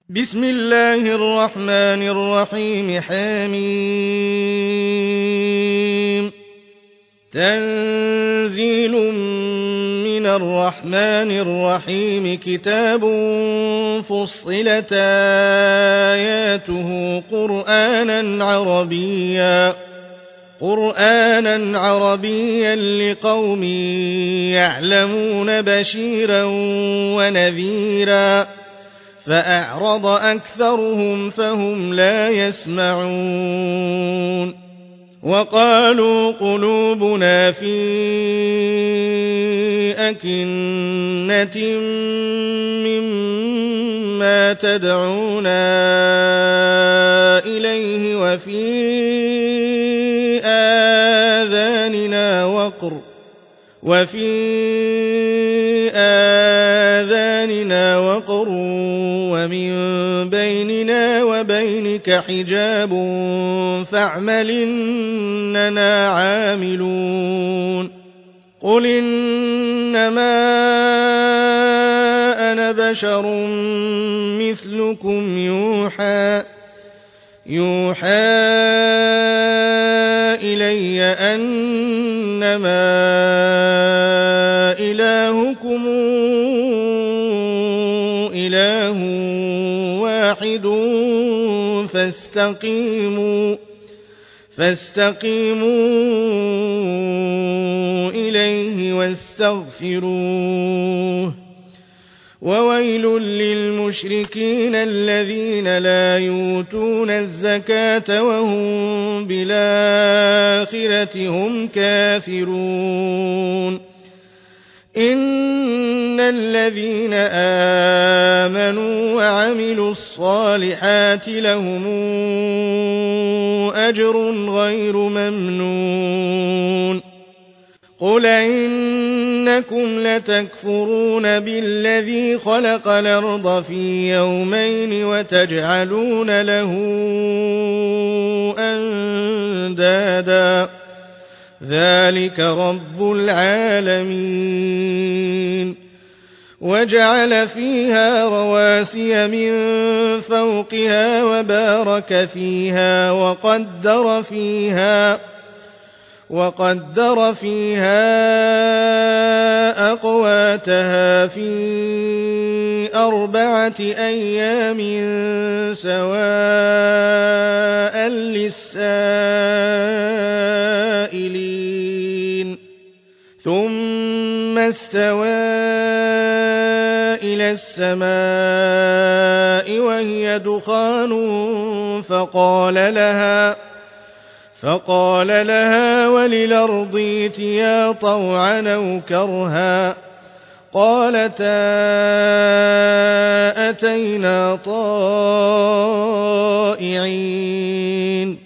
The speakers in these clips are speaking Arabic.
بسم الله الرحمن الرحيم حميم تنزيل من الرحمن الرحيم كتاب فصلت آياته قرآنا عربيا لقوم يعلمون بشيرا ونذيرا فأعرض أكثرهم فهم لا يسمعون وقالوا قلوبنا في أكنة مما تدعونا إليه وفي آذاننا وقر ومن بيننا وبينك حجاب فاعمل إننا عاملون قل إنما أنا بشر مثلكم يوحى إلي أنما إلهكم إله واحد فاستقيموا إليه واستغفروه وويل للمشركين الذين لا يؤتون الزكاة وهم بالآخرة هم كافرون إن الذين آمنوا وعملوا الصالحات لهم أجر غير ممنون قل إنكم لتكفرون بالذي خلق الأرض في يومين وتجعلون له أندادا ذلك رب العالمين وجعل فيها رواسي من فوقها وبارك فيها وقدر فيها أقواتها في 4 أيام سواء للسائلين ثم استوى إلى السماء وهي دخان فقال لها وللأرض ائتيا طوعا أو كرها قالتا أتينا طائعين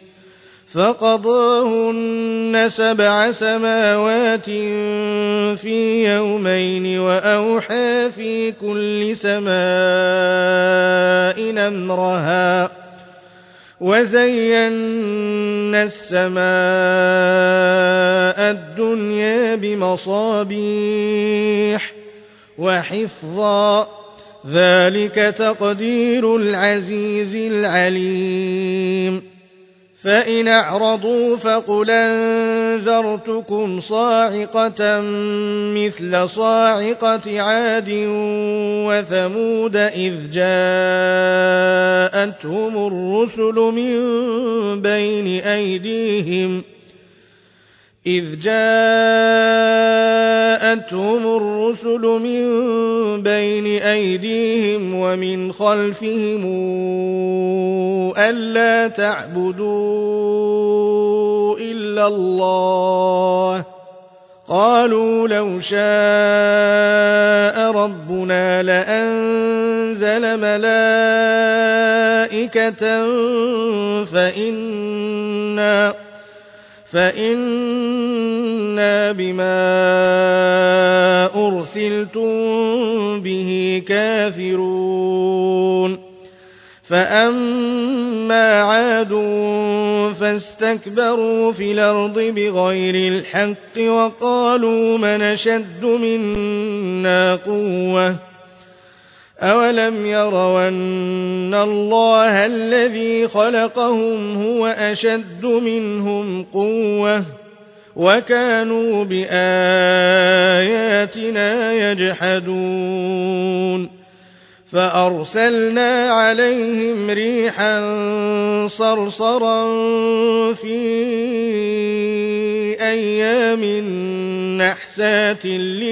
فقضاهن 7 سماوات في يومين وأوحى في كل سماء أمرها وزينا السماء الدنيا بمصابيح وحفظا ذلك تقدير العزيز العليم فإن أعرضوا فقل أنذرتكم صاعقة مثل صاعقة عاد وثمود إذ جاءتهم الرسل من بين أيديهم ومن خلفهم ألا تعبدوا إلا الله قالوا لو شاء ربنا لأنزل ملائكة فإنا بما أرسلتم به كافرون فأما عاد فاستكبروا في الأرض بغير الحق وقالوا من أشد منا قوة أولم يروا أن الله الذي خلقهم هو أشد منهم قوة وكانوا بآياتنا يجحدون فأرسلنا عليهم ريحا صرصرا في أيام نحسات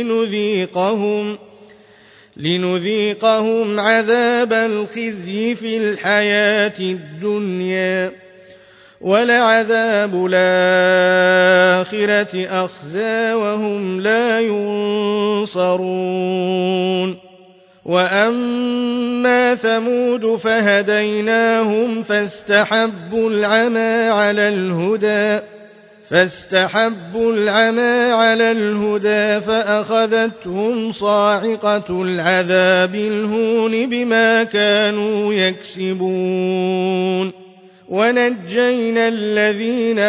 لنذيقهم عذاب الخزي في الحياة الدنيا ولعذاب الآخرة أخزى وهم لا ينصرون وأما ثمود فهديناهم فاستحبوا العمى على الهدى فأخذتهم صاعقة العذاب الهون بما كانوا يكسبون ونجينا الذين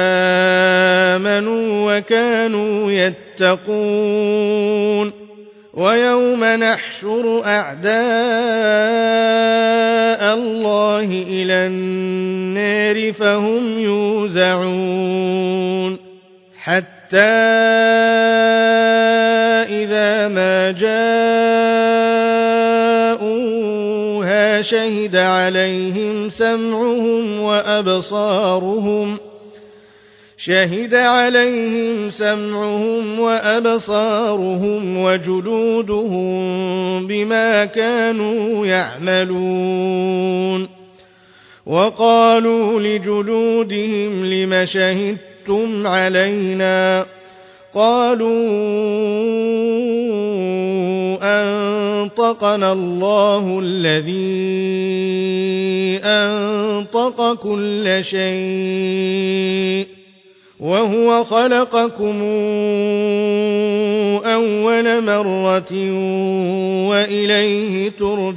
آمنوا وكانوا يتقون ويوم نحشر أعداء الله إلى النار فهم يوزعون حتى إذا ما جاءوها شهد عليهم سمعهم وأبصارهم وجلودهم بما كانوا يعملون وقالوا لجلودهم لم شهدتم علينا قالوا أنطقنا الله الذي أنطق كل شيء وهو خلقكم أول مرة وإليه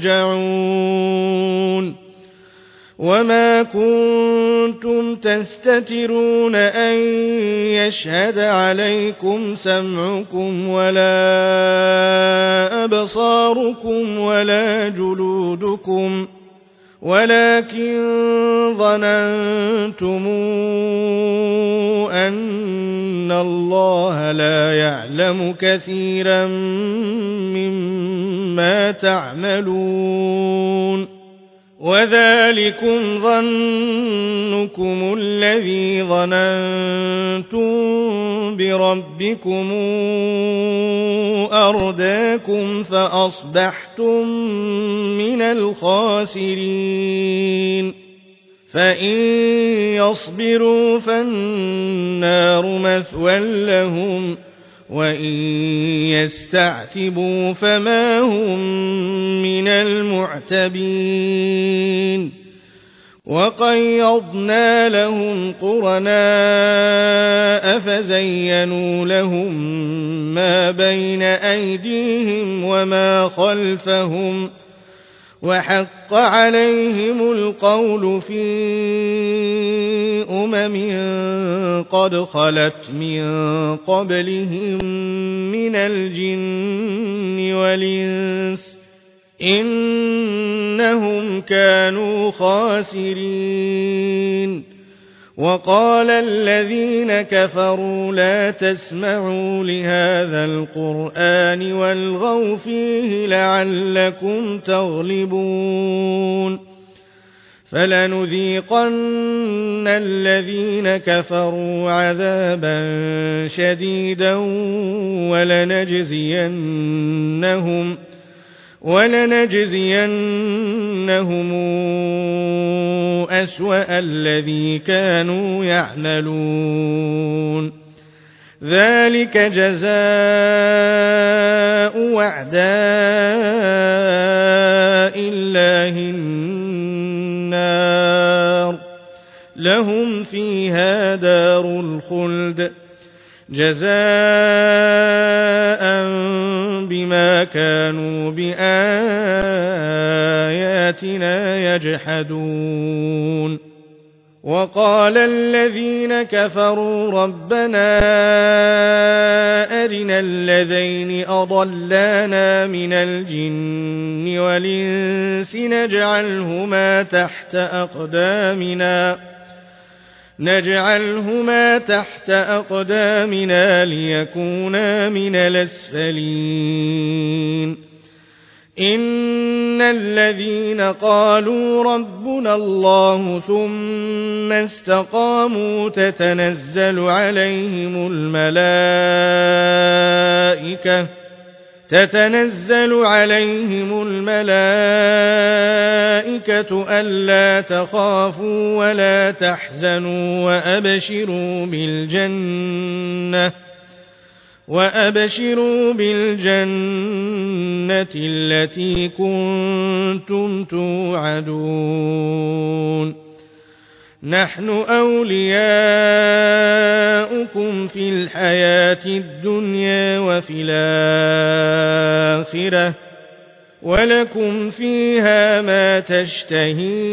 ترجعون وما كنتم تستترون أن يشهد عليكم سمعكم ولا أبصاركم ولا جلودكم ولكن ظننتم أن الله لا يعلم كثيرا مما تعملون وذلكم ظنكم الذي ظننتم بربكم أرداكم فأصبحتم من الخاسرين فإن يصبروا فالنار مثوى لهم وإن يستعتبوا فما هم من المعتبين وقيضنا لهم قرناء فزينوا لهم ما بين أيديهم وما خلفهم وحق عليهم القول في قد خلت من قبلهم من الجن والإنس إنهم كانوا خاسرين وقال الذين كفروا لا تسمعوا لهذا القرآن والغوا فيه لعلكم تغلبون فلنذيقن الذين كفروا عذابا شديدا ولنجزينهم أسوأ الذي كانوا يعملون ذلك جزاء أعداء الله النار لهم فيها دار الخلد جزاء بما كانوا بآياتنا يجحدون وقال الذين كفروا ربنا أرنا الذين أضلانا من الجن والإنس نجعلهما تحت أقدامنا ليكونا من الأسفلين إن الذين قالوا ربنا الله ثم استقاموا تتنزل عليهم الملائكة ألا تخافوا ولا تحزنوا وأبشروا بالجنة التي كنتم توعدون نحن أولياؤكم في الحياة الدنيا وفي الآخرة ولكم فيها ما تشتهي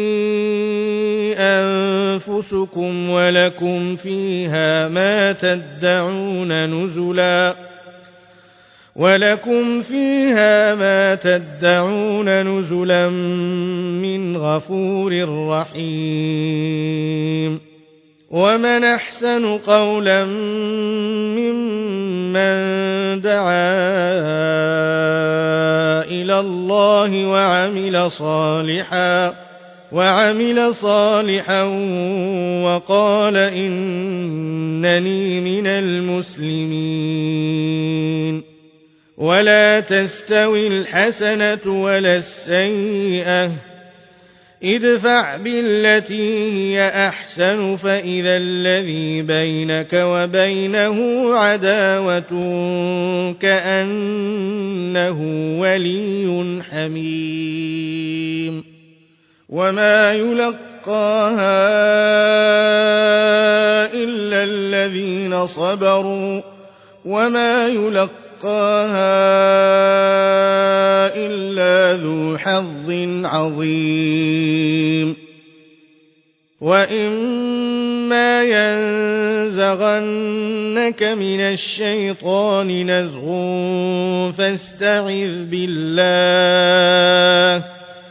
أنفسكم ولكم فيها ما تدعون نزلا من غفور رحيم ومن أحسن قولا ممن دعا إلى الله وعمل صالحا وقال إنني من المسلمين ولا تستوي الحسنة ولا السيئة ادفع بالتي هي أحسن فإذا الذي بينك وبينه عداوة كأنه ولي حميم وما يلقاها إلا الذين صبروا وما يلقاها إلا ذو حظ عظيم وإما ينزغنك من الشيطان نزغ فاستعذ بالله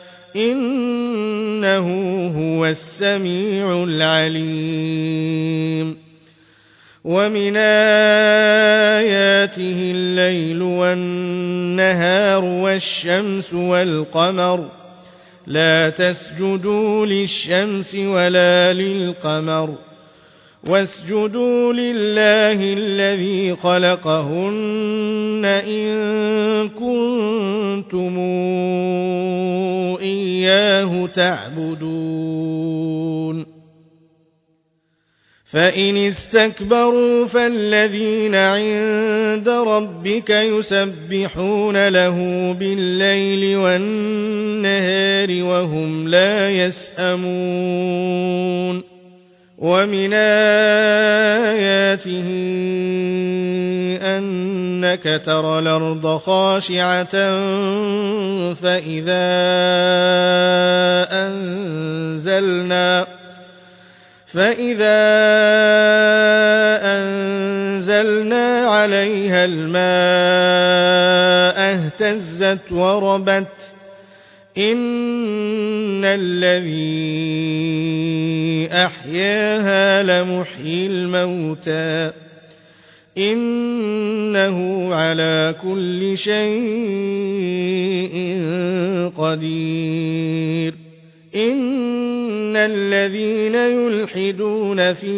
إنه هو السميع العليم ومن آياته الليل والنهار والشمس والقمر لا تسجدوا للشمس ولا للقمر واسجدوا لله الذي خلقهن إن كنتم إياه تعبدون فإن استكبروا فالذين عند ربك يسبحون له بالليل والنهار وهم لا يسأمون ومن آياته أنك ترى الأرض خاشعة فإذا أنزلنا عليها الماء اهتزت وربت إن الذي أحياها لمحيي الموتى إنه على كل شيء قدير إن الذين يلحدون في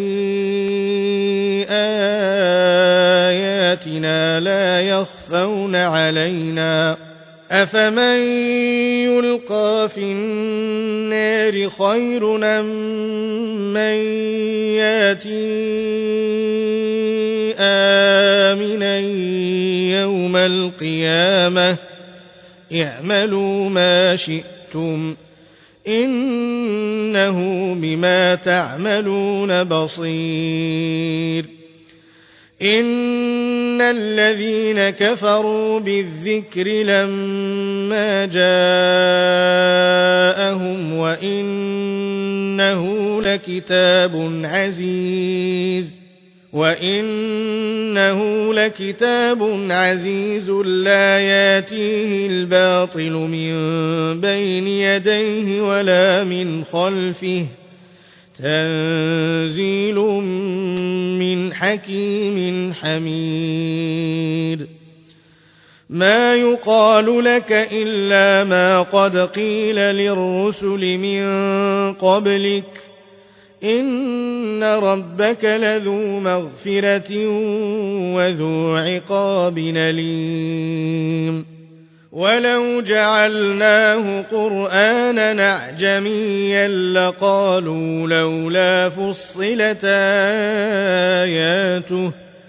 آياتنا لا يخفون علينا أفمن يلقى في النار خير أم من ياتي آمنا يوم القيامة اعملوا ما شئتم إنه بما تعملون بصير إن الذين كفروا بالذكر لما جاءهم وإنه وإنه لكتاب عزيز لا ياتيه الباطل من بين يديه ولا من خلفه تنزيل من حكيم حميد ما يقال لك إلا ما قد قيل للرسل من قبلك إن ربك لذو مغفرة وذو عقاب أليم ولو جعلناه قرآنا أعجميا لقالوا لولا فصلت آياته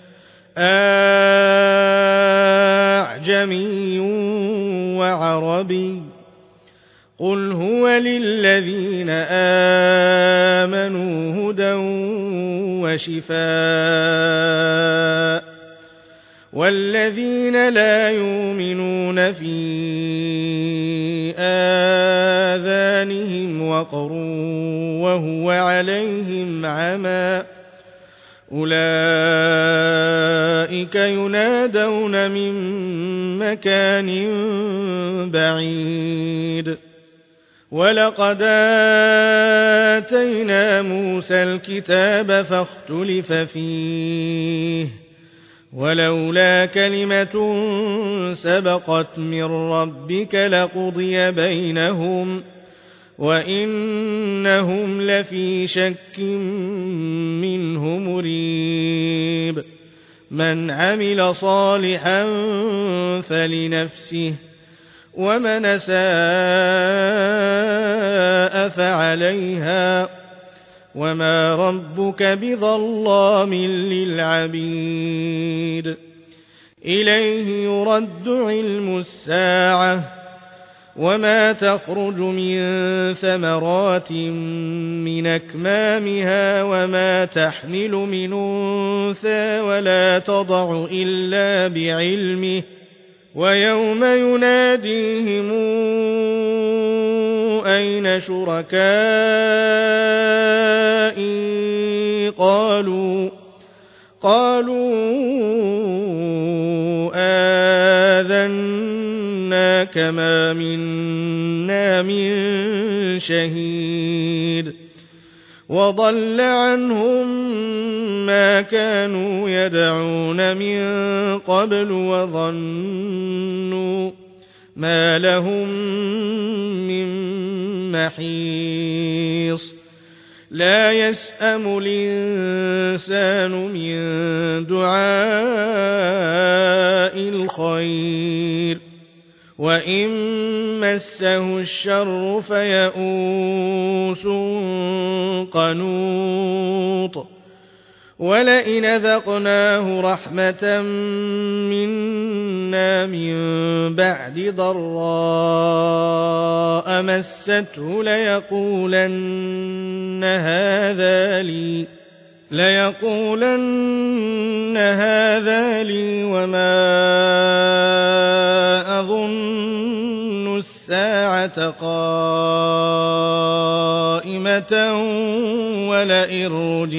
أعجمي وعربي قل هو للذين آمنوا هدى وشفاء والذين لا يؤمنون في آذانهم وقر وهو عليهم عمى أولئك ينادون من مكان بعيد ولقد آتينا موسى الكتاب فاختلف فيه ولولا كلمة سبقت من ربك لقضي بينهم وإنهم لفي شك منه مريب من عمل صالحا فلنفسه ومن أساء فعليها وما ربك بظلام للعبيد إليه يرد علم الساعة وما تخرج من ثمرات من أكمامها وما تحمل من أنثى ولا تضع إلا بعلمه ويوم يناديهم أين شركائي قالوا آذناك ما منا من شهيد وضل عنهم ما كانوا يدعون من قبل وظنوا ما لهم من محيص لا يسأم الإنسان من دعاء الخير وإن مسه الشر فيئوس قنوط ولئن ذقناه رحمة منا من بعد ضراء مسته ليقولن هذا لي وما أظن الساعة قائمة ولئن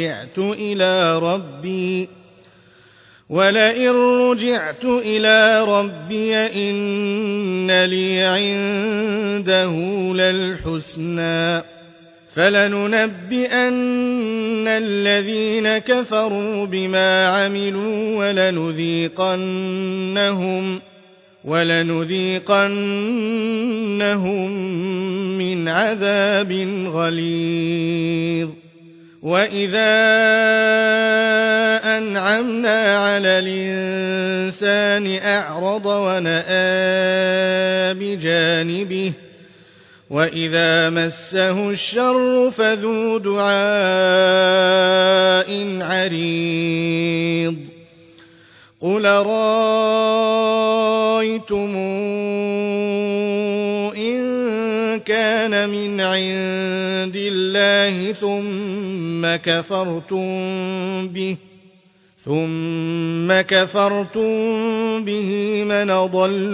رجعت إلى ربي إن لي عنده للحسنى فلننبئن الذين كفروا بما عملوا ولنذيقنهم من عذاب غليظ وإذا أنعمنا على الإنسان أعرض ونأى بجانبه وإذا مسه الشر فذو دعاء عريض قل رأيتم إن كان من عند الله ثم كفرتم به من أضل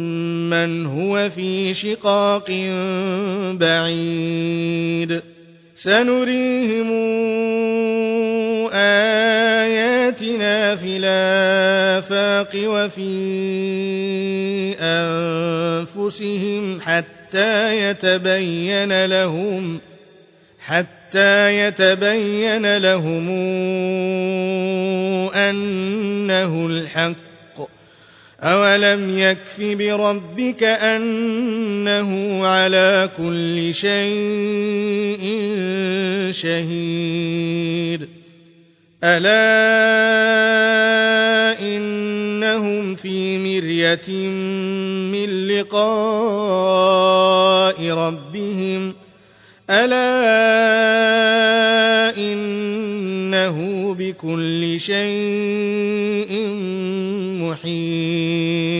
ممن هو في شقاق بعيد سنريهم آياتنا في الآفاق وفي أنفسهم حتى يتبين لهم أنه الحق. أولم يكف بربك أنه على كل شيء شهيد. ألا إنهم في مرية من لقاء ربهم ألا إنه بكل شيء محيط.